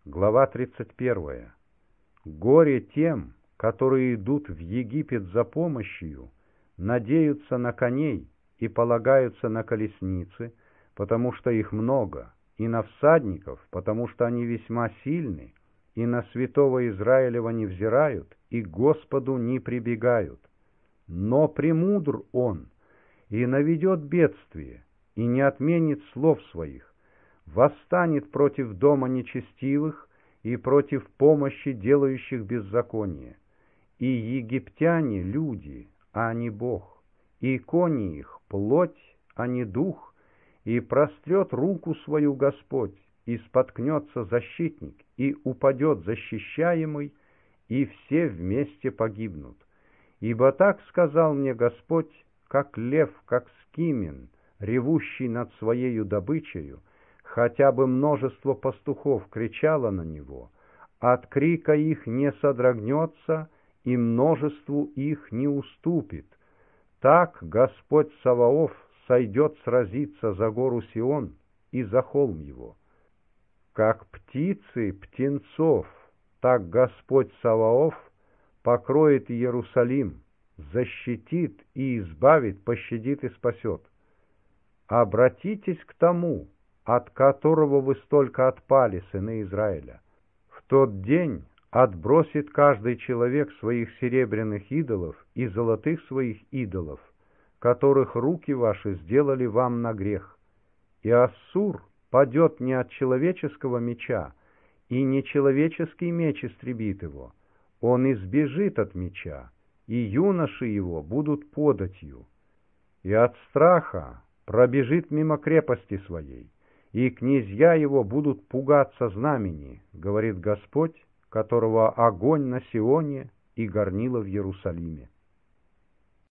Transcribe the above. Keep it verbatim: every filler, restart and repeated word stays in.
Глава тридцать первая. Горе тем, которые идут в Египет за помощью, надеются на коней и полагаются на колесницы, потому что их много, и на всадников, потому что они весьма сильны, и на святого Израилева не взирают, и к Господу не прибегают. Но премудр он, и наведет бедствие, и не отменит слов своих, восстанет против дома нечестивых и против помощи делающих беззаконие. И египтяне — люди, а не Бог, и кони их — плоть, а не дух, и прострет руку свою Господь, и споткнется защитник, и упадет защищаемый, и все вместе погибнут. Ибо так сказал мне Господь, как лев, как скимен, ревущий над своею добычею, хотя бы множество пастухов кричало на него, от крика их не содрогнется, и множеству их не уступит. Так Господь Саваоф сойдет сразиться за гору Сион и за холм его. Как птицы птенцов, так Господь Саваоф покроет Иерусалим, защитит и избавит, пощадит и спасет. Обратитесь к тому, от которого вы столько отпали, сыны Израиля. В тот день отбросит каждый человек своих серебряных идолов и золотых своих идолов, которых руки ваши сделали вам на грех. И Ассур падет не от человеческого меча, и не человеческий меч истребит его. Он избежит от меча, и юноши его будут податью. И от страха пробежит мимо крепости своей, и князья его будут пугаться знамени, говорит Господь, которого огонь на Сионе и горнило в Иерусалиме.